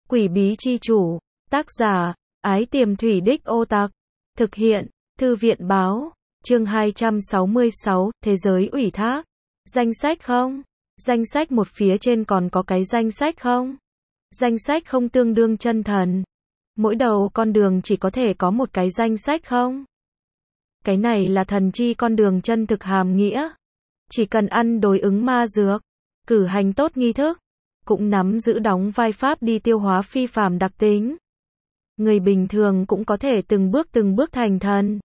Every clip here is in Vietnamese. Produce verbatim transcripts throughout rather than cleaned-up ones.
Quỷ bí chi chủ, tác giả, Ái Tiềm Thủy Đích Ô Tặc, thực hiện, Thư viện báo, chương hai trăm sáu mươi sáu, Thế giới ủy thác. Danh sách không? Danh sách một phía trên còn có cái danh sách không? Danh sách không tương đương chân thần. Mỗi đầu con đường chỉ có thể có một cái danh sách không? Cái này là thần chi con đường chân thực hàm nghĩa. Chỉ cần ăn đối ứng ma dược, cử hành tốt nghi thức, cũng nắm giữ đóng vai pháp đi tiêu hóa phi phàm đặc tính. Người bình thường cũng có thể từng bước từng bước thành thần.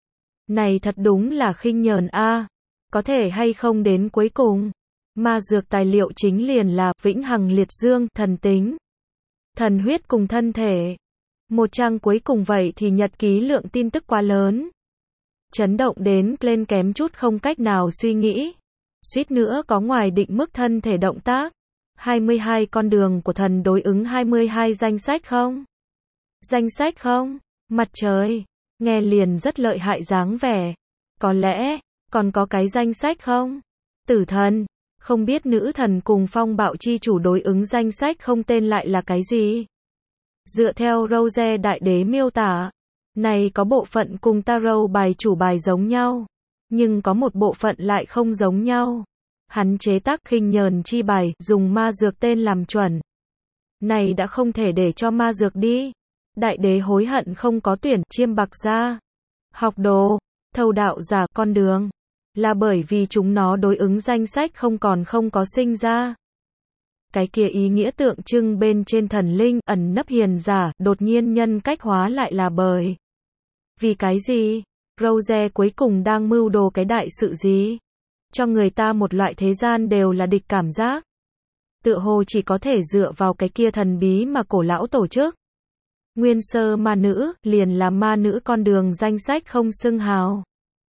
Này thật đúng là khinh nhờn a. Có thể hay không đến cuối cùng. Ma dược tài liệu chính liền là vĩnh hằng liệt dương, thần tính, thần huyết cùng thân thể. Một trang cuối cùng vậy thì nhật ký lượng tin tức quá lớn. Chấn động đến lên kém chút không cách nào suy nghĩ. Suýt nữa có ngoài định mức thân thể động tác. hai mươi hai con đường của thần đối ứng hai mươi hai danh sách không? Danh sách không? Mặt trời, nghe liền rất lợi hại dáng vẻ. Có lẽ, còn có cái danh sách không? Tử thần, không biết nữ thần cùng phong bạo chi chủ đối ứng danh sách không tên lại là cái gì? Dựa theo Rose Đại Đế miêu tả, này có bộ phận cùng tarot bài chủ bài giống nhau, nhưng có một bộ phận lại không giống nhau. Hắn chế tác khinh nhờn chi bài, dùng ma dược tên làm chuẩn. Này đã không thể để cho ma dược đi. Đại đế hối hận không có tuyển chiêm bạc ra. Học đồ, thâu đạo giả con đường. Là bởi vì chúng nó đối ứng danh sách không còn không có sinh ra. Cái kia ý nghĩa tượng trưng bên trên thần linh, ẩn nấp hiền giả, đột nhiên nhân cách hóa lại là bởi. Vì cái gì? Rose cuối cùng đang mưu đồ cái đại sự gì? Cho người ta một loại thế gian đều là địch cảm giác. Tựa hồ chỉ có thể dựa vào cái kia thần bí mà cổ lão tổ chức. Nguyên sơ ma nữ, liền là ma nữ con đường danh sách không xưng hào.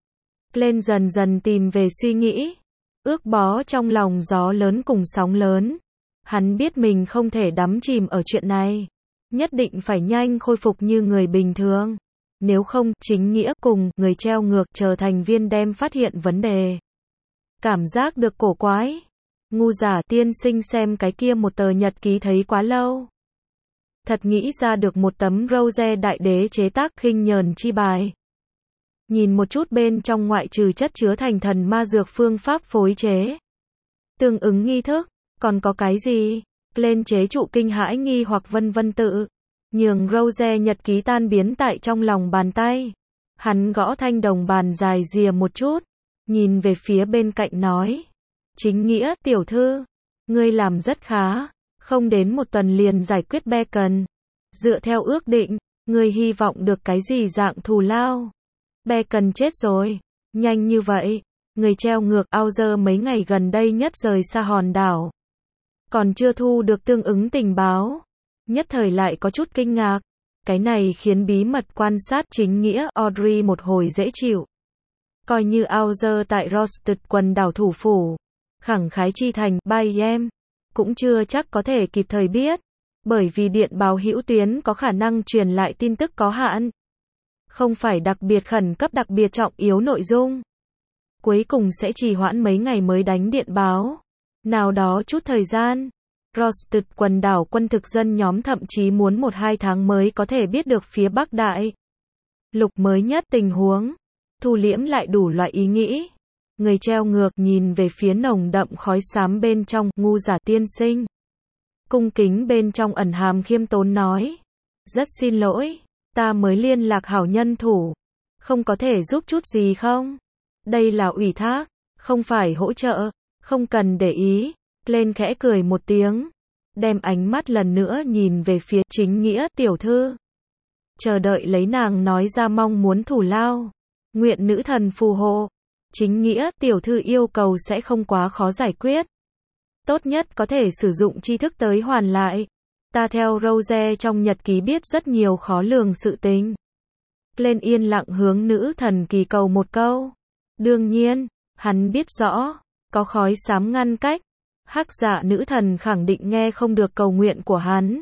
Lên dần dần tìm về suy nghĩ. Ước bó trong lòng gió lớn cùng sóng lớn. Hắn biết mình không thể đắm chìm ở chuyện này. Nhất định phải nhanh khôi phục như người bình thường. Nếu không, chính nghĩa cùng người treo ngược trở thành viên đem phát hiện vấn đề. Cảm giác được cổ quái. Ngu giả tiên sinh xem cái kia một tờ nhật ký thấy quá lâu. Thật nghĩ ra được một tấm Rose Đại Đế chế tác khinh nhờn chi bài. Nhìn một chút bên trong ngoại trừ chất chứa thành thần ma dược phương pháp phối chế. Tương ứng nghi thức, còn có cái gì? Lên chế trụ kinh hãi nghi hoặc vân vân tự. Nhường Rose nhật ký tan biến tại trong lòng bàn tay. Hắn gõ thanh đồng bàn dài rìa một chút. Nhìn về phía bên cạnh nói. Chính nghĩa, tiểu thư. Ngươi làm rất khá. Không đến một tuần liền giải quyết Bacon. Dựa theo ước định, ngươi hy vọng được cái gì dạng thù lao? Bacon chết rồi. Nhanh như vậy. Người treo ngược Auger mấy ngày gần đây nhất rời xa hòn đảo. Còn chưa thu được tương ứng tình báo. Nhất thời lại có chút kinh ngạc. Cái này khiến bí mật quan sát chính nghĩa Audrey một hồi dễ chịu. Coi như Auger tại Rosted quần đảo thủ phủ. Khẳng khái chi thành Bayem. Cũng chưa chắc có thể kịp thời biết. Bởi vì điện báo hữu tuyến có khả năng truyền lại tin tức có hạn. Không phải đặc biệt khẩn cấp đặc biệt trọng yếu nội dung. Cuối cùng sẽ trì hoãn mấy ngày mới đánh điện báo. Nào đó chút thời gian. Rosted quần đảo quân thực dân nhóm thậm chí muốn một hai tháng mới có thể biết được phía Bắc Đại Lục mới nhất tình huống. Thu liễm lại đủ loại ý nghĩ. Người treo ngược nhìn về phía nồng đậm khói xám bên trong, ngu giả tiên sinh. Cung kính bên trong ẩn hàm khiêm tốn nói. Rất xin lỗi, ta mới liên lạc hảo nhân thủ. Không có thể giúp chút gì không? Đây là ủy thác, không phải hỗ trợ, không cần để ý. Lên khẽ cười một tiếng. Đem ánh mắt lần nữa nhìn về phía chính nghĩa tiểu thư. Chờ đợi lấy nàng nói ra mong muốn thủ lao. Nguyện nữ thần phù hộ. Chính nghĩa, tiểu thư yêu cầu sẽ không quá khó giải quyết. Tốt nhất có thể sử dụng tri thức tới hoàn lại. Ta theo Rose trong nhật ký biết rất nhiều khó lường sự tình. Lên yên lặng hướng nữ thần kỳ cầu một câu. Đương nhiên, hắn biết rõ, có khói xám ngăn cách. Hắc dạ nữ thần khẳng định nghe không được cầu nguyện của hắn.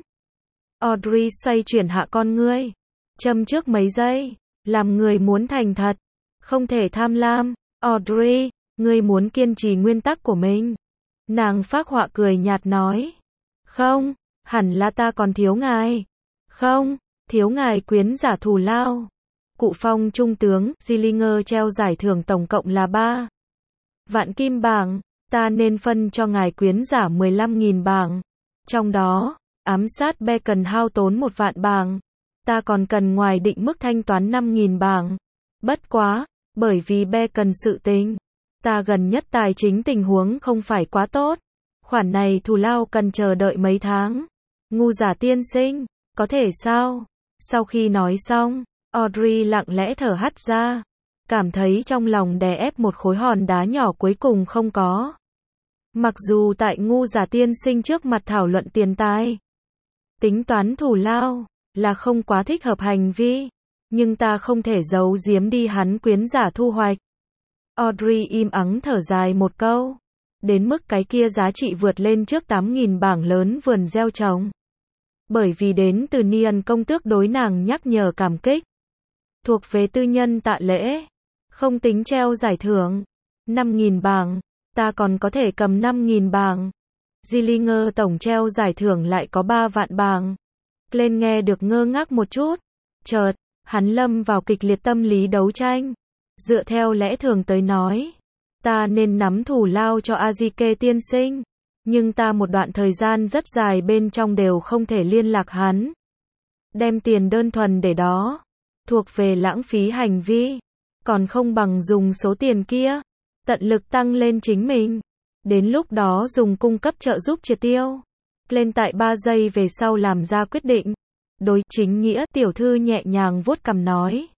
Audrey xoay chuyển hạ con ngươi. Châm trước mấy giây, làm người muốn thành thật. Không thể tham lam. Audrey, ngươi muốn kiên trì nguyên tắc của mình. Nàng phác họa cười nhạt nói. Không, Hẳn là ta còn thiếu ngài. Không, thiếu ngài quyến giả thù lao. Cụ Phong trung tướng, Zillinger treo giải thưởng tổng cộng là ba vạn kim bảng. Ta nên phân cho ngài quyến giả mười lăm nghìn bảng. Trong đó, ám sát Bacon hao tốn một vạn bảng. Ta còn cần ngoài định mức thanh toán năm nghìn bảng. Bất quá, bởi vì Bacon sự tình, ta gần nhất tài chính tình huống không phải quá tốt. Khoản này thù lao cần chờ đợi mấy tháng. Ngu giả tiên sinh, có thể sao? Sau khi nói xong, Audrey lặng lẽ thở hắt ra, cảm thấy trong lòng đè ép một khối hòn đá nhỏ cuối cùng không có. Mặc dù tại ngu giả tiên sinh trước mặt thảo luận tiền tài, tính toán thù lao, là không quá thích hợp hành vi, nhưng ta không thể giấu giếm đi hắn quyến giả thu hoạch. Audrey im ắng thở dài một câu. Đến mức cái kia giá trị vượt lên trước tám nghìn bảng lớn vườn gieo trồng. Bởi vì đến từ Nian công tước đối nàng nhắc nhở cảm kích. Thuộc về tư nhân tạ lễ. Không tính treo giải thưởng. năm nghìn bảng. Ta còn có thể cầm năm nghìn bảng. Zillinger tổng treo giải thưởng lại có ba vạn bảng. Glenn nghe được ngơ ngác một chút. Chợt, hắn lâm vào kịch liệt tâm lý đấu tranh. Dựa theo lẽ thường tới nói, ta nên nắm thù lao cho Azike tiên sinh, nhưng ta một đoạn thời gian rất dài bên trong đều không thể liên lạc hắn. Đem tiền đơn thuần để đó, thuộc về lãng phí hành vi, còn không bằng dùng số tiền kia, tận lực tăng lên chính mình. Đến lúc đó dùng cung cấp trợ giúp triệt tiêu. Lên tại ba giây về sau làm ra quyết định. Đối chính nghĩa tiểu thư nhẹ nhàng vuốt cằm nói.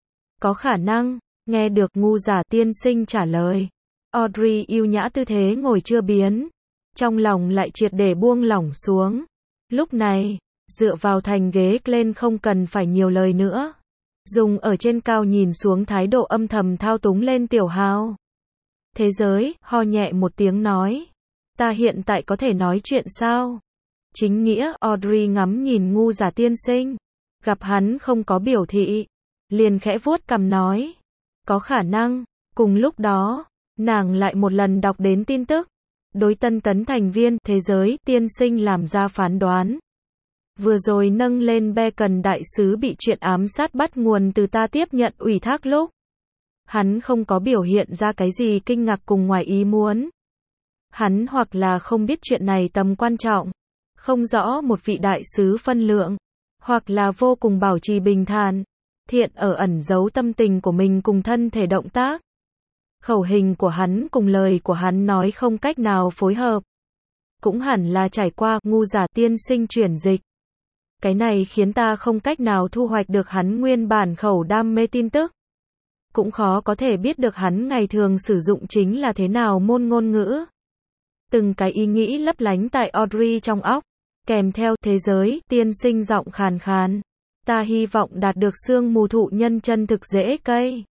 Có khả năng, nghe được ngu giả tiên sinh trả lời. Audrey yêu nhã tư thế ngồi chưa biến. Trong lòng lại triệt để buông lỏng xuống. Lúc này, dựa vào thành ghế lên không cần phải nhiều lời nữa. Dùng ở trên cao nhìn xuống thái độ âm thầm thao túng lên tiểu hào. Thế giới, ho nhẹ một tiếng nói. Ta hiện tại có thể nói chuyện sao? Chính nghĩa, Audrey ngắm nhìn ngu giả tiên sinh. Gặp hắn không có biểu thị. Liền khẽ vuốt cằm nói. Có khả năng. Cùng lúc đó, nàng lại một lần đọc đến tin tức. Đối tân tấn thành viên thế giới tiên sinh làm ra phán đoán. Vừa rồi nâng lên Bacon đại sứ bị chuyện ám sát bắt nguồn từ ta tiếp nhận ủy thác lúc. Hắn không có biểu hiện ra cái gì kinh ngạc cùng ngoài ý muốn. Hắn hoặc là không biết chuyện này tầm quan trọng, không rõ một vị đại sứ phân lượng, hoặc là vô cùng bảo trì bình thản, thiện ở ẩn giấu tâm tình của mình cùng thân thể động tác. Khẩu hình của hắn cùng lời của hắn nói không cách nào phối hợp. Cũng hẳn là trải qua ngu giả tiên sinh chuyển dịch. Cái này khiến ta không cách nào thu hoạch được hắn nguyên bản khẩu đam mê tin tức. Cũng khó có thể biết được hắn ngày thường sử dụng chính là thế nào môn ngôn ngữ. Từng cái ý nghĩ lấp lánh tại Audrey trong óc, kèm theo thế giới tiên sinh giọng khàn khàn. Ta hy vọng đạt được xương mù thụ nhân chân thực rễ cây.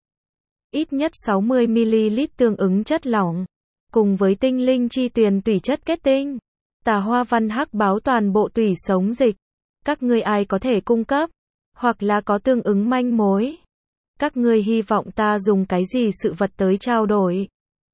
Ít nhất sáu mươi mi-li-lít tương ứng chất lỏng, cùng với tinh linh chi tuyền tùy chất kết tinh. Tà hoa văn hắc báo toàn bộ tủy sống dịch. Các ngươi ai có thể cung cấp, hoặc là có tương ứng manh mối. Các ngươi hy vọng ta dùng cái gì sự vật tới trao đổi.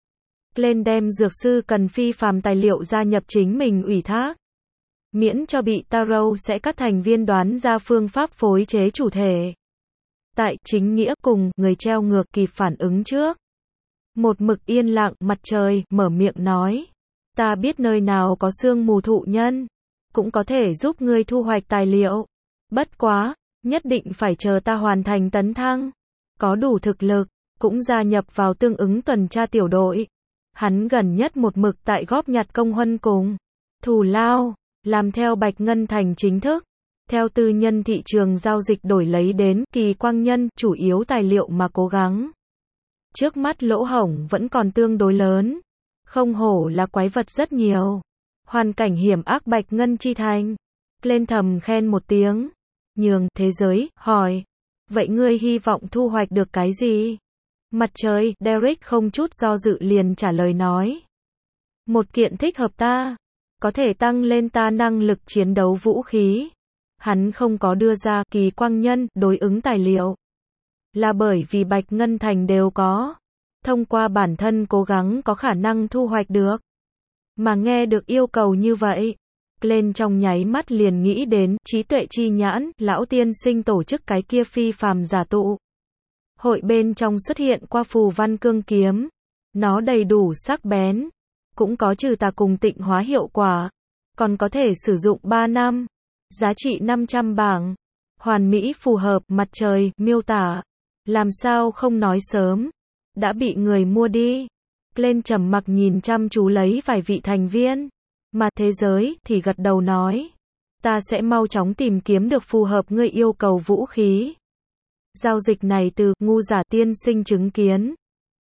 Lên đem dược sư cần phi phàm tài liệu gia nhập chính mình ủy thác. Miễn cho bị Tarot sẽ các thành viên đoán ra phương pháp phối chế chủ thể. Tại chính nghĩa cùng người treo ngược kịp phản ứng trước. Một mực yên lặng mặt trời mở miệng nói. Ta biết nơi nào có xương mù thụ nhân. Cũng có thể giúp ngươi thu hoạch tài liệu. Bất quá, nhất định phải chờ ta hoàn thành tấn thăng. Có đủ thực lực, cũng gia nhập vào tương ứng tuần tra tiểu đội. Hắn gần nhất một mực tại góp nhặt công huân cùng thù lao, làm theo Bạch Ngân Thành chính thức. Theo tư nhân thị trường giao dịch đổi lấy đến kỳ quang nhân chủ yếu tài liệu mà cố gắng. Trước mắt lỗ hổng vẫn còn tương đối lớn. Không hổ là quái vật rất nhiều. Hoàn cảnh hiểm ác Bạch Ngân chi thành. Lên thầm khen một tiếng. Nhường thế giới, hỏi. Vậy ngươi hy vọng thu hoạch được cái gì? Mặt trời, Derek không chút do dự liền trả lời nói. Một kiện thích hợp ta. Có thể tăng lên ta năng lực chiến đấu vũ khí. Hắn không có đưa ra kỳ quang nhân đối ứng tài liệu. Là bởi vì Bạch Ngân Thành đều có. Thông qua bản thân cố gắng có khả năng thu hoạch được. Mà nghe được yêu cầu như vậy, Lên trong nháy mắt liền nghĩ đến, trí tuệ chi nhãn, lão tiên sinh tổ chức cái kia phi phàm giả tụ. Hội bên trong xuất hiện qua phù văn cương kiếm. Nó đầy đủ sắc bén. Cũng có trừ tà cùng tịnh hóa hiệu quả. Còn có thể sử dụng ba năm. Giá trị năm trăm bảng. Hoàn mỹ phù hợp, mặt trời, miêu tả. Làm sao không nói sớm. Đã bị người mua đi. Lên trầm mặc nhìn chăm chú lấy vài vị thành viên. Mà thế giới thì gật đầu nói. Ta sẽ mau chóng tìm kiếm được phù hợp ngươi yêu cầu vũ khí. Giao dịch này từ ngu giả tiên sinh chứng kiến.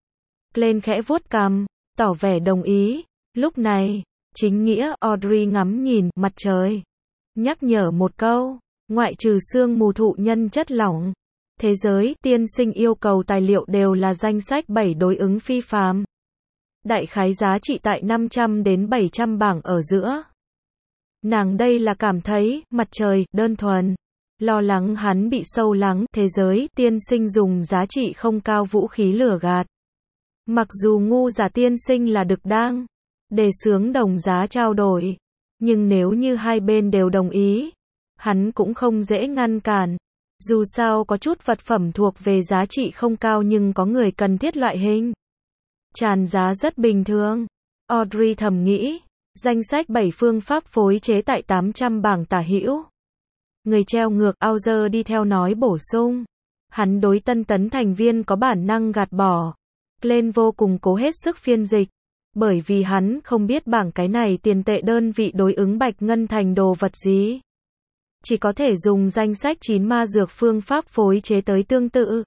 Lên khẽ vuốt cằm, tỏ vẻ đồng ý. Lúc này, chính nghĩa Audrey ngắm nhìn mặt trời. Nhắc nhở một câu, ngoại trừ xương mù thụ nhân chất lỏng. Thế giới tiên sinh yêu cầu tài liệu đều là danh sách bảy đối ứng phi phàm. Đại khái giá trị tại năm trăm đến bảy trăm bảng ở giữa. Nàng đây là cảm thấy, mặt trời, đơn thuần. Lo lắng hắn bị sâu lắng, thế giới, tiên sinh dùng giá trị không cao vũ khí lửa gạt. Mặc dù ngu giả tiên sinh là đực đang, đề xướng đồng giá trao đổi. Nhưng nếu như hai bên đều đồng ý, hắn cũng không dễ ngăn cản. Dù sao có chút vật phẩm thuộc về giá trị không cao nhưng có người cần thiết loại hình. Tràn giá rất bình thường. Audrey thầm nghĩ. Danh sách bảy phương pháp phối chế tại tám trăm bảng tả hữu. Người treo ngược Auger đi theo nói bổ sung. Hắn đối tân tấn thành viên có bản năng gạt bỏ. Glenn vô cùng cố hết sức phiên dịch. Bởi vì hắn không biết bảng cái này tiền tệ đơn vị đối ứng bạch ngân thành đồ vật gì. Chỉ có thể dùng danh sách chín ma dược phương pháp phối chế tới tương tự.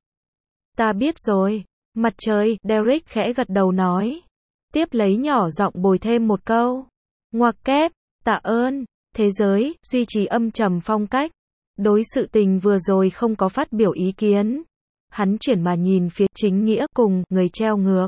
Ta biết rồi. Mặt trời, Derek khẽ gật đầu nói. Tiếp lấy nhỏ giọng bồi thêm một câu. Ngoặc kép, tạ ơn. Thế giới, duy trì âm trầm phong cách. Đối sự tình vừa rồi không có phát biểu ý kiến. Hắn chuyển mà nhìn phía chính nghĩa cùng người treo ngược.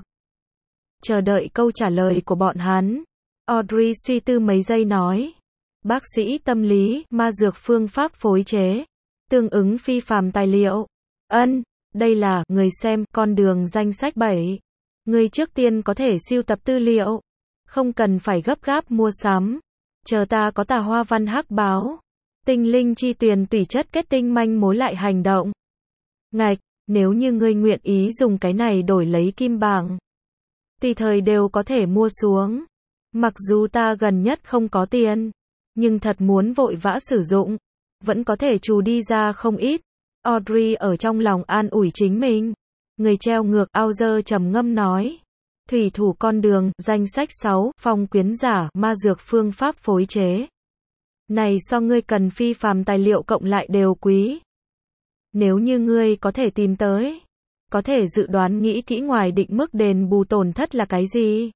Chờ đợi câu trả lời của bọn hắn. Audrey suy tư mấy giây nói. Bác sĩ tâm lý, ma dược phương pháp phối chế. Tương ứng phi phàm tài liệu. Ân, đây là, người xem, con đường danh sách bảy. Người trước tiên có thể sưu tập tư liệu. Không cần phải gấp gáp mua sắm. Chờ ta có tà hoa văn hắc báo. Tinh linh chi tuyền tùy chất kết tinh manh mối lại hành động. Ngạch, nếu như ngươi nguyện ý dùng cái này đổi lấy kim bảng. Tùy thời đều có thể mua xuống. Mặc dù ta gần nhất không có tiền. Nhưng thật muốn vội vã sử dụng. Vẫn có thể trù đi ra không ít. Audrey ở trong lòng an ủi chính mình. Người treo ngược Auger trầm ngâm nói. Thủy thủ con đường, danh sách sáu, phong quyến giả, ma dược phương pháp phối chế. Này so ngươi cần phi phàm tài liệu cộng lại đều quý. Nếu như ngươi có thể tìm tới, có thể dự đoán nghĩ kỹ ngoài định mức đền bù tổn thất là cái gì.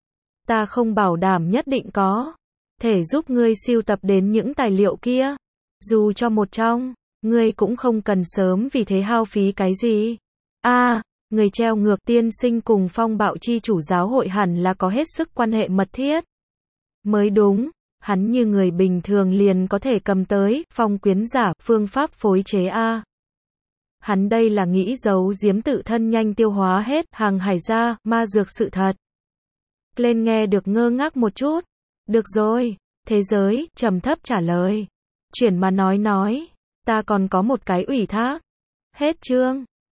Ta không bảo đảm nhất định có thể giúp ngươi sưu tập đến những tài liệu kia. Dù cho một trong, ngươi cũng không cần sớm vì thế hao phí cái gì. A, à, người treo ngược tiên sinh cùng phong bạo chi chủ giáo hội hẳn là có hết sức quan hệ mật thiết. Mới đúng, hắn như người bình thường liền có thể cầm tới, phong quyến giả, phương pháp phối chế A. Hắn đây là nghĩ giấu giếm tự thân nhanh tiêu hóa hết, hàng hải ra, ma dược sự thật. Lên nghe được ngơ ngác một chút. Được rồi, thế giới, trầm thấp trả lời. Chuyển mà nói nói, ta còn có một cái ủy thác. Hết chương.